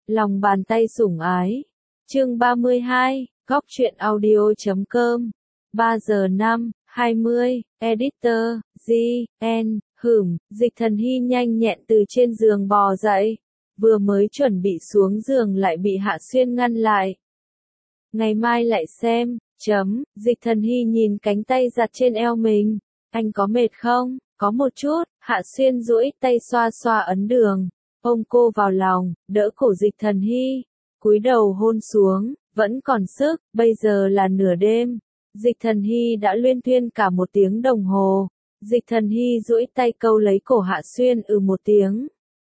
Lòng bàn tay sủng ái. Chương 32, góc truyện audio.com. 3 giờ 5:20, editor, G.N. Dịch Thần Hy nhanh nhẹn từ trên giường bò dậy, vừa mới chuẩn bị xuống giường lại bị Hạ Xuyên ngăn lại. Ngày mai lại xem, Dịch Thần Hy nhìn cánh tay giặt trên eo mình. Anh có mệt không? Có một chút. Hạ Xuyên duỗi tay xoa xoa ấn đường, ôm cô vào lòng, đỡ cổ Dịch Thần Hy, cúi đầu hôn xuống, vẫn còn sức, bây giờ là nửa đêm. Dịch Thần Hy đã luyên thuyên cả 1 tiếng đồng hồ. Dịch Thần Hy duỗi tay câu lấy cổ Hạ Xuyên một tiếng.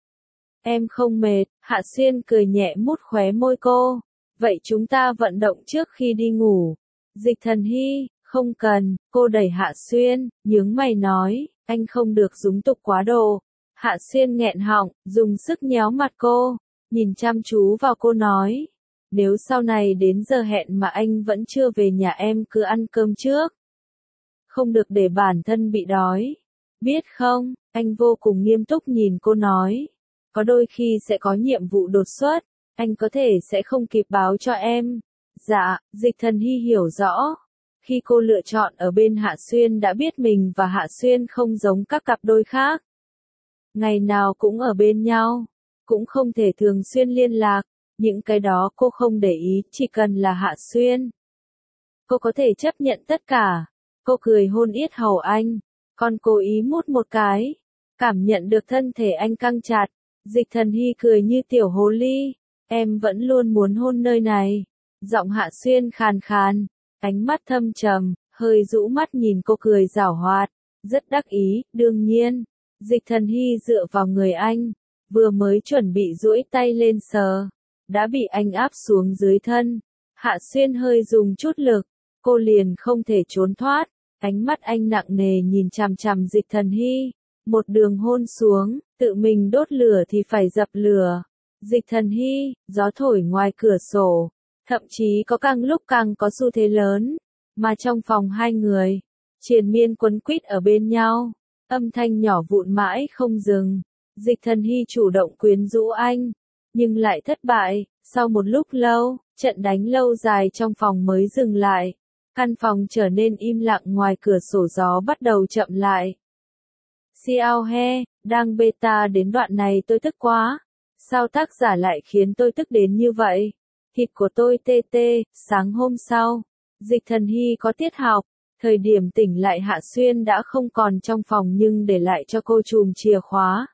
Em không mệt. Hạ Xuyên cười nhẹ mút khóe môi cô. Vậy chúng ta vận động trước khi đi ngủ. Dịch Thần Hy, không cần. Cô đẩy Hạ Xuyên, nhướng mày nói, anh không được dúng tục quá độ. Hạ Xuyên nghẹn họng, dùng sức nhéo mặt cô, nhìn chăm chú vào cô nói, nếu sau này đến giờ hẹn mà anh vẫn chưa về nhà em cứ ăn cơm trước. Không được để bản thân bị đói. Biết không? Anh vô cùng nghiêm túc nhìn cô nói. Có đôi khi sẽ có nhiệm vụ đột xuất, anh có thể sẽ không kịp báo cho em. Dạ, Dịch Thần Hy hiểu rõ. Khi cô lựa chọn ở bên Hạ Xuyên đã biết mình và Hạ Xuyên không giống các cặp đôi khác. Ngày nào cũng ở bên nhau, cũng không thể thường xuyên liên lạc, những cái đó cô không để ý, chỉ cần là Hạ Xuyên. Cô có thể chấp nhận tất cả. Cô cười hôn yết hầu anh, còn cố ý mút một cái, cảm nhận được thân thể anh căng chặt. Dịch Thần Hy cười như tiểu hồ ly, em vẫn luôn muốn hôn nơi này. Giọng Hạ Xuyên khàn khàn, ánh mắt thâm trầm, hơi rũ mắt nhìn cô cười giảo hoạt, rất đắc ý. Đương nhiên. Dịch Thần Hy dựa vào người anh, vừa mới chuẩn bị duỗi tay lên sờ, đã bị anh áp xuống dưới thân. Hạ Xuyên hơi dùng chút lực, cô liền không thể trốn thoát. Ánh mắt anh nặng nề nhìn chằm chằm Dịch Thần Hy, một đường hôn xuống, tự mình đốt lửa thì phải dập lửa. Dịch Thần Hy, gió thổi ngoài cửa sổ, thậm chí có càng lúc càng có xu thế lớn, mà trong phòng hai người, triền miên quấn quýt ở bên nhau, âm thanh nhỏ vụn mãi không dừng. Dịch Thần Hy chủ động quyến rũ anh, nhưng lại thất bại. Sau một lúc lâu, trận đánh lâu dài trong phòng mới dừng lại. Căn phòng trở nên im lặng, ngoài cửa sổ gió bắt đầu chậm lại. Xiao he, đang beta đến đoạn này tôi tức quá. Sao tác giả lại khiến tôi tức đến như vậy? Thịt của tôi tê tê. Sáng hôm sau, Dịch Thần Hy có tiết học. Thời điểm tỉnh lại Hạ Xuyên đã không còn trong phòng nhưng để lại cho cô chùm chìa khóa.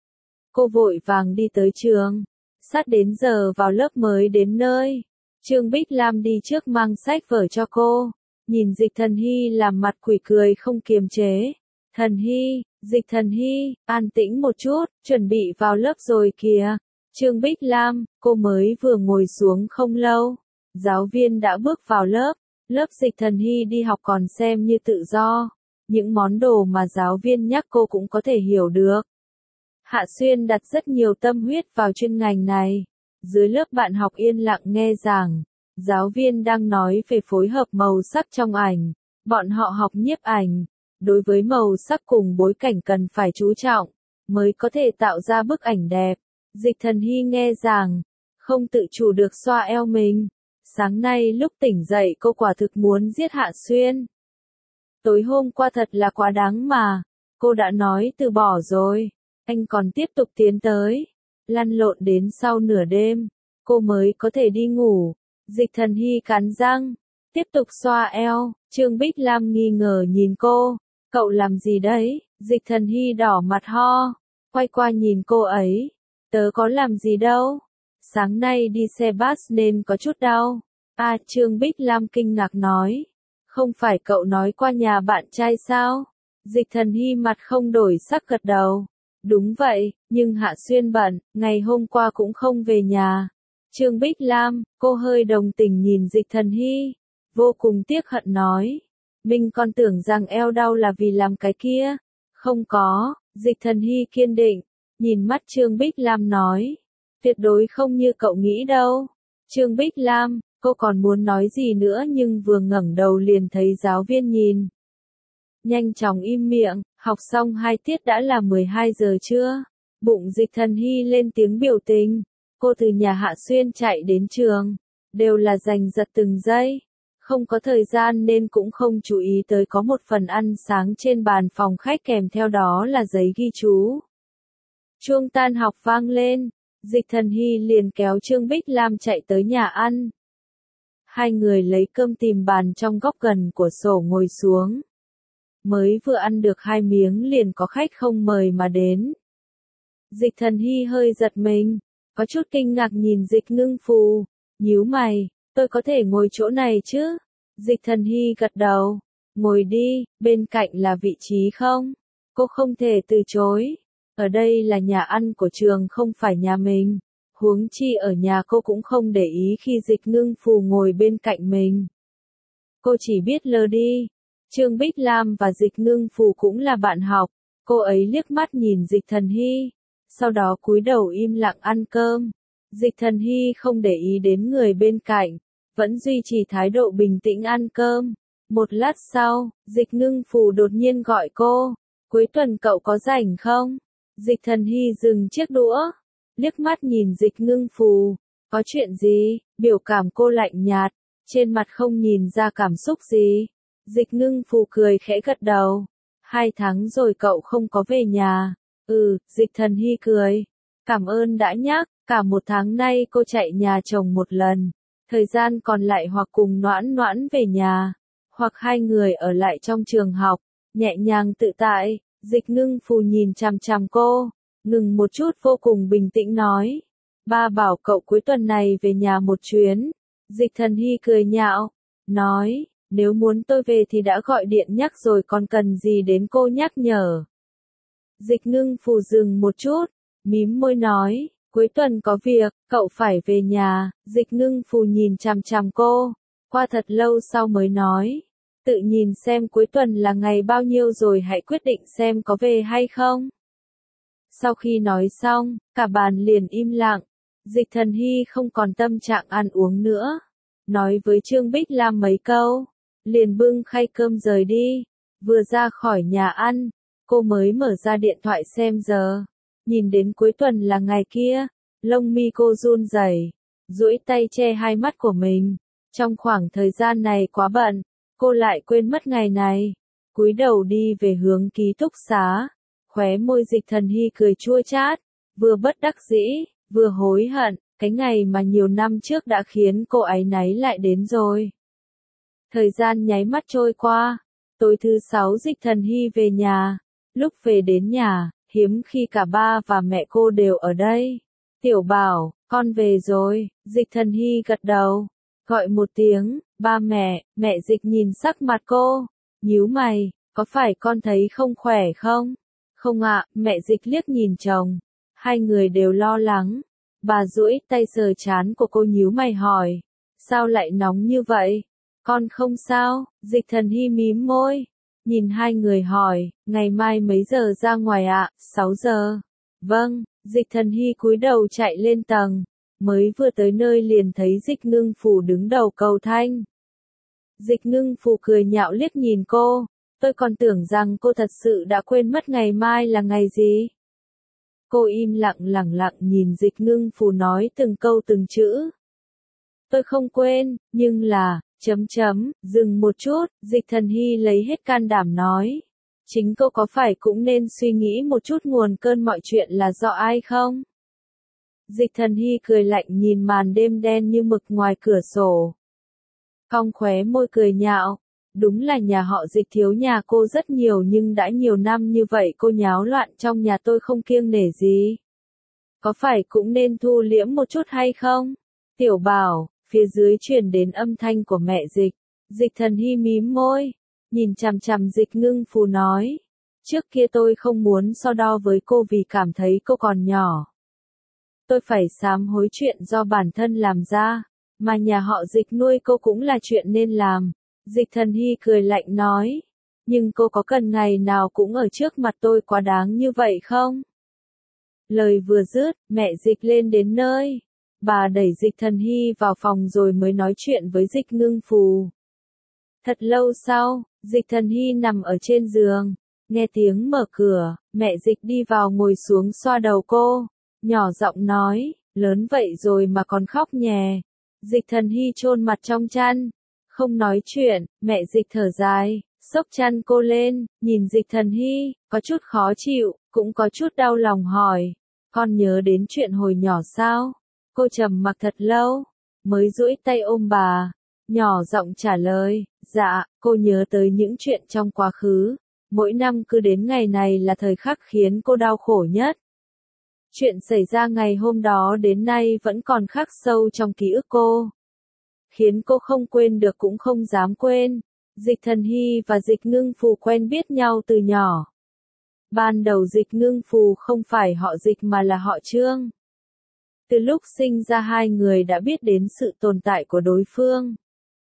Cô vội vàng đi tới trường. Sát đến giờ vào lớp mới đến nơi. Trương Bích Lam đi trước mang sách vở cho cô. Nhìn Dịch Thần Hy làm mặt quỷ cười không kiềm chế. Thần Hy, Dịch Thần Hy, an tĩnh một chút, chuẩn bị vào lớp rồi kìa. Trương Bích Lam, cô mới vừa ngồi xuống không lâu. Giáo viên đã bước vào lớp. Lớp Dịch Thần Hy đi học còn xem như tự do. Những món đồ mà giáo viên nhắc cô cũng có thể hiểu được. Hạ Xuyên đặt rất nhiều tâm huyết vào chuyên ngành này. Dưới lớp bạn học yên lặng nghe giảng. Giáo viên đang nói về phối hợp màu sắc trong ảnh. Bọn họ học nhiếp ảnh. Đối với màu sắc cùng bối cảnh cần phải chú trọng, mới có thể tạo ra bức ảnh đẹp. Dịch Thần Hy nghe giảng, không tự chủ được xoa eo mình. Sáng nay lúc tỉnh dậy cô quả thực muốn giết Hạ Xuyên. Tối hôm qua thật là quá đáng mà. Cô đã nói từ bỏ rồi. Anh còn tiếp tục tiến tới. Lăn lộn đến sau nửa đêm. Cô mới có thể đi ngủ. Dịch Thần Hy cắn răng. Tiếp tục xoa eo. Trương Bích Lam nghi ngờ nhìn cô. Cậu làm gì đấy? Dịch Thần Hy đỏ mặt ho. Quay qua nhìn cô ấy. Tớ có làm gì đâu. Sáng nay đi xe bus nên có chút đau. À, Trương Bích Lam kinh ngạc nói. Không phải cậu nói qua nhà bạn trai sao? Dịch Thần Hy mặt không đổi sắc gật đầu. Đúng vậy, nhưng Hạ Xuyên bận, ngày hôm qua cũng không về nhà. Trương Bích Lam, cô hơi đồng tình nhìn Dịch Thần Hy. Vô cùng tiếc hận nói. Mình còn tưởng rằng eo đau là vì làm cái kia. Không có, Dịch Thần Hy kiên định. Nhìn mắt Trương Bích Lam nói. Tuyệt đối không như cậu nghĩ đâu. Trương Bích Lam, cô còn muốn nói gì nữa nhưng vừa ngẩng đầu liền thấy giáo viên nhìn. Nhanh chóng im miệng, học xong 2 tiết đã là 12 giờ trưa. Bụng Dịch Thần Hy lên tiếng biểu tình. Cô từ nhà Hạ Xuyên chạy đến trường, đều là giành giật từng giây. Không có thời gian nên cũng không chú ý tới có một phần ăn sáng trên bàn phòng khách kèm theo đó là giấy ghi chú. Chuông tan học vang lên, Dịch Thần Hy liền kéo Trương Bích Lam chạy tới nhà ăn. Hai người lấy cơm tìm bàn trong góc gần của sổ ngồi xuống. Mới vừa ăn được 2 miếng liền có khách không mời mà đến. Dịch Thần Hy hơi giật mình, có chút kinh ngạc nhìn Dịch Ngưng Phù, nhíu mày, tôi có thể ngồi chỗ này chứ? Dịch Thần Hy gật đầu, ngồi đi, bên cạnh là vị trí không? Cô không thể từ chối. Ở đây là nhà ăn của trường không phải nhà mình. Huống chi ở nhà cô cũng không để ý khi Dịch Ngưng Phù ngồi bên cạnh mình. Cô chỉ biết lờ đi. Trương Bích Lam và Dịch Ngưng Phù cũng là bạn học. Cô ấy liếc mắt nhìn Dịch Thần Hy, sau đó cúi đầu im lặng ăn cơm. Dịch Thần Hy không để ý đến người bên cạnh, vẫn duy trì thái độ bình tĩnh ăn cơm. Một lát sau, Dịch Ngưng Phù đột nhiên gọi cô, cuối tuần cậu có rảnh không? Dịch Thần Hy dừng chiếc đũa, liếc mắt nhìn Dịch Ngưng Phù, có chuyện gì? Biểu cảm cô lạnh nhạt, trên mặt không nhìn ra cảm xúc gì. Dịch Ngưng Phù cười khẽ gật đầu, 2 tháng rồi cậu không có về nhà. Dịch Thần Hy cười, cảm ơn đã nhắc, cả 1 tháng nay cô chạy nhà chồng 1 lần, thời gian còn lại hoặc cùng Noãn Noãn về nhà, hoặc hai người ở lại trong trường học, nhẹ nhàng tự tại. Dịch Ngưng Phù nhìn chằm chằm cô, ngừng một chút vô cùng bình tĩnh nói, ba bảo cậu cuối tuần này về nhà một chuyến. Dịch Thần Hy cười nhạo, nói, nếu muốn tôi về thì đã gọi điện nhắc rồi còn cần gì đến cô nhắc nhở. Dịch Ngưng Phù dừng một chút, mím môi nói, cuối tuần có việc, cậu phải về nhà. Dịch Ngưng Phù nhìn chằm chằm cô, qua thật lâu sau mới nói, tự nhìn xem cuối tuần là ngày bao nhiêu rồi hãy quyết định xem có về hay không. Sau khi nói xong, cả bàn liền im lặng. Dịch Thần Hy không còn tâm trạng ăn uống nữa, nói với Trương Bích Lam mấy câu, liền bưng khay cơm rời đi. Vừa ra khỏi nhà ăn, cô mới mở ra điện thoại xem giờ, nhìn đến cuối tuần là ngày kia, lông mi cô run rẩy, duỗi tay che hai mắt của mình. Trong khoảng thời gian này quá bận, cô lại quên mất ngày này. Cúi đầu đi về hướng ký túc xá, khóe môi Dịch Thần Hy cười chua chát, vừa bất đắc dĩ, vừa hối hận, cái ngày mà nhiều năm trước đã khiến cô áy náy lại đến rồi. Thời gian nháy mắt trôi qua, tối thứ 6 Dịch Thần Hy về nhà. Lúc về đến nhà, hiếm khi cả ba và mẹ cô đều ở đây. Tiểu Bảo, con về rồi. Dịch Thần Hy gật đầu, gọi một tiếng, ba mẹ. Mẹ Dịch nhìn sắc mặt cô, nhíu mày, có phải con thấy không khỏe không? Không ạ, mẹ Dịch liếc nhìn chồng, hai người đều lo lắng. Bà duỗi tay sờ trán của cô nhíu mày hỏi, sao lại nóng như vậy? Con không sao. Dịch Thần Hy mím môi, nhìn hai người hỏi, ngày mai mấy giờ ra ngoài ạ? 6 giờ. Vâng. Dịch Thần Hy cúi đầu chạy lên tầng, mới vừa tới nơi liền thấy Dịch Ngưng Phù đứng đầu cầu thang. Dịch Ngưng Phù cười nhạo liếc nhìn cô, tôi còn tưởng rằng cô thật sự đã quên mất ngày mai là ngày gì. Cô im lặng lẳng lặng nhìn Dịch Ngưng Phù nói từng câu từng chữ. Tôi không quên, nhưng là, dừng một chút, Dịch Thần Hy lấy hết can đảm nói. Chính cô có phải cũng nên suy nghĩ một chút nguồn cơn mọi chuyện là do ai không? Dịch Thần Hy cười lạnh nhìn màn đêm đen như mực ngoài cửa sổ. Cong khóe môi cười nhạo, đúng là nhà họ Dịch thiếu nhà cô rất nhiều nhưng đã nhiều năm như vậy cô nháo loạn trong nhà tôi không kiêng nể gì. Có phải cũng nên thu liễm một chút hay không? Tiểu Bảo, phía dưới truyền đến âm thanh của mẹ Dịch. Dịch Thần Hy mím môi, nhìn chằm chằm Dịch Ngưng Phù nói, trước kia tôi không muốn so đo với cô vì cảm thấy cô còn nhỏ. Tôi phải sám hối chuyện do bản thân làm ra, mà nhà họ Dịch nuôi cô cũng là chuyện nên làm. Dịch Thần Hy cười lạnh nói, nhưng cô có cần ngày nào cũng ở trước mặt tôi quá đáng như vậy không? Lời vừa dứt, mẹ Dịch lên đến nơi. Bà đẩy Dịch Thần Hy vào phòng rồi mới nói chuyện với Dịch Ngưng Phù. Thật lâu sau, Dịch Thần Hy nằm ở trên giường, nghe tiếng mở cửa, mẹ Dịch đi vào ngồi xuống xoa đầu cô, nhỏ giọng nói, Lớn vậy rồi mà còn khóc nhè. Dịch Thần Hy chôn mặt trong chăn, không nói chuyện, mẹ Dịch thở dài, xốc chăn cô lên, nhìn Dịch Thần Hy, có chút khó chịu, cũng có chút đau lòng hỏi, con nhớ đến chuyện hồi nhỏ sao? Cô trầm mặc thật lâu, mới duỗi tay ôm bà, nhỏ giọng trả lời, dạ, cô nhớ tới những chuyện trong quá khứ, mỗi năm cứ đến ngày này là thời khắc khiến cô đau khổ nhất. Chuyện xảy ra ngày hôm đó đến nay vẫn còn khắc sâu trong ký ức cô, khiến cô không quên được cũng không dám quên. Dịch Thần Hy và Dịch Ngưng Phù quen biết nhau từ nhỏ. Ban đầu Dịch Ngưng Phù không phải họ Dịch mà là họ Trương. Từ lúc sinh ra hai người đã biết đến sự tồn tại của đối phương.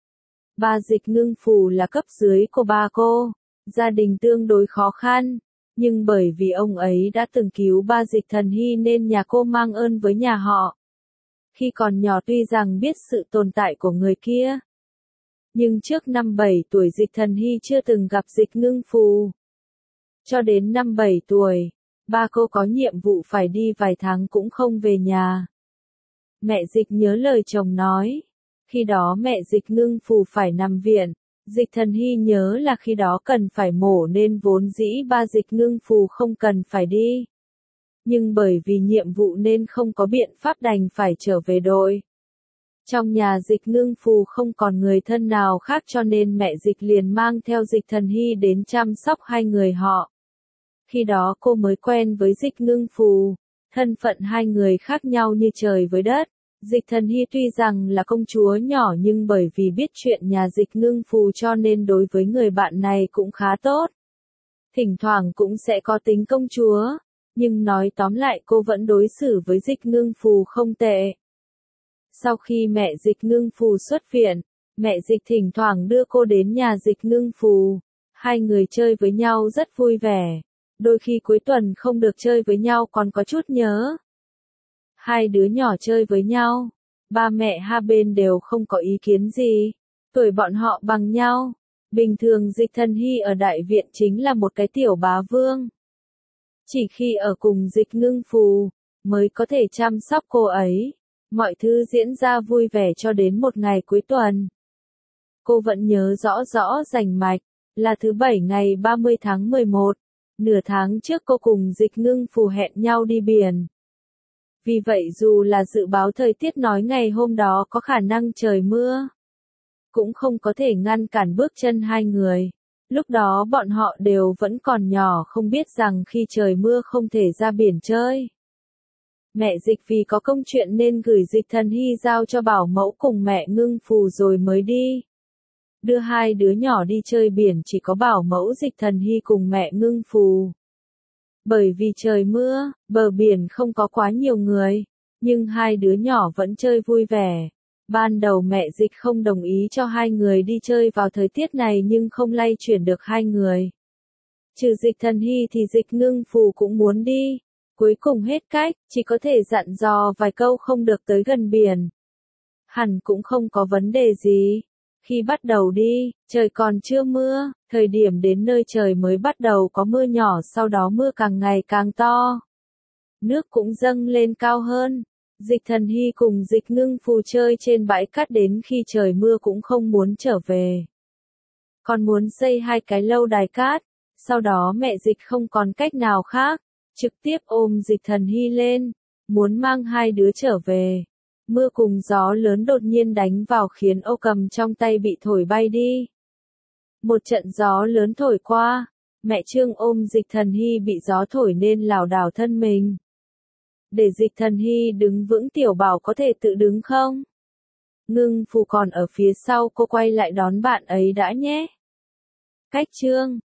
Ba Dịch Ngưng Phù là cấp dưới của ba cô, gia đình tương đối khó khăn, nhưng bởi vì ông ấy đã từng cứu ba Dịch Thần Hy nên nhà cô mang ơn với nhà họ. Khi còn nhỏ tuy rằng biết sự tồn tại của người kia, nhưng trước năm 7 tuổi Dịch Thần Hy chưa từng gặp Dịch Ngưng Phù. Cho đến năm 7 tuổi, ba cô có nhiệm vụ phải đi vài tháng cũng không về nhà. Mẹ Dịch nhớ lời chồng nói, khi đó mẹ Dịch Ngưng Phù phải nằm viện, Dịch Thần Hy nhớ là khi đó cần phải mổ nên vốn dĩ ba Dịch Ngưng Phù không cần phải đi. Nhưng bởi vì nhiệm vụ nên không có biện pháp đành phải trở về đội. Trong nhà Dịch Ngưng Phù không còn người thân nào khác cho nên mẹ Dịch liền mang theo Dịch Thần Hy đến chăm sóc hai người họ. Khi đó cô mới quen với Dịch Ngưng Phù, thân phận hai người khác nhau như trời với đất. Dịch Thần Hy tuy rằng là công chúa nhỏ nhưng bởi vì biết chuyện nhà Dịch Ngưng Phù cho nên đối với người bạn này cũng khá tốt. Thỉnh thoảng cũng sẽ có tính công chúa, nhưng nói tóm lại cô vẫn đối xử với Dịch Ngưng Phù không tệ. Sau khi mẹ Dịch Ngưng Phù xuất viện, mẹ Dịch thỉnh thoảng đưa cô đến nhà Dịch Ngưng Phù. Hai người chơi với nhau rất vui vẻ. Đôi khi cuối tuần không được chơi với nhau còn có chút nhớ. Hai đứa nhỏ chơi với nhau. Ba mẹ hai bên đều không có ý kiến gì. Tuổi bọn họ bằng nhau. Bình thường Dịch Thần Hy ở đại viện chính là một cái tiểu bá vương. Chỉ khi ở cùng Dịch Ngưng Phù, mới có thể chăm sóc cô ấy. Mọi thứ diễn ra vui vẻ cho đến một ngày cuối tuần. Cô vẫn nhớ rõ rõ rành mạch, là thứ Bảy ngày 30 tháng 11. Nửa tháng trước cô cùng Dịch Ngưng Phù hẹn nhau đi biển. Vì vậy dù là dự báo thời tiết nói ngày hôm đó có khả năng trời mưa, cũng không có thể ngăn cản bước chân hai người. Lúc đó bọn họ đều vẫn còn nhỏ không biết rằng khi trời mưa không thể ra biển chơi. Mẹ Dịch vì có công chuyện nên gửi Dịch Thần Hy giao cho bảo mẫu cùng mẹ Ngưng Phù rồi mới đi. Đưa hai đứa nhỏ đi chơi biển chỉ có bảo mẫu Dịch Thần Hy cùng mẹ Ngưng Phù. Bởi vì trời mưa, bờ biển không có quá nhiều người, nhưng hai đứa nhỏ vẫn chơi vui vẻ. Ban đầu mẹ Dịch không đồng ý cho hai người đi chơi vào thời tiết này nhưng không lay chuyển được hai người. Trừ Dịch Thần Hy thì Dịch Ngưng Phù cũng muốn đi. Cuối cùng hết cách, chỉ có thể dặn dò vài câu không được tới gần biển. Hẳn cũng không có vấn đề gì. Khi bắt đầu đi, trời còn chưa mưa, thời điểm đến nơi trời mới bắt đầu có mưa nhỏ sau đó mưa càng ngày càng to. Nước cũng dâng lên cao hơn. Dịch Thần Hy cùng Dịch Ngưng Phù chơi trên bãi cát đến khi trời mưa cũng không muốn trở về. Còn muốn xây hai cái lâu đài cát, sau đó mẹ Dịch không còn cách nào khác. Trực tiếp ôm Dịch Thần Hy lên, muốn mang hai đứa trở về. Mưa cùng gió lớn đột nhiên đánh vào khiến ô cầm trong tay bị thổi bay đi. Một trận gió lớn thổi qua, mẹ Trương ôm Dịch Thần Hy bị gió thổi nên lảo đảo thân mình. Để Dịch Thần Hy đứng vững tiểu bảo có thể tự đứng không? Ngưng Phù còn ở phía sau cô quay lại đón bạn ấy đã nhé. Cách Trương,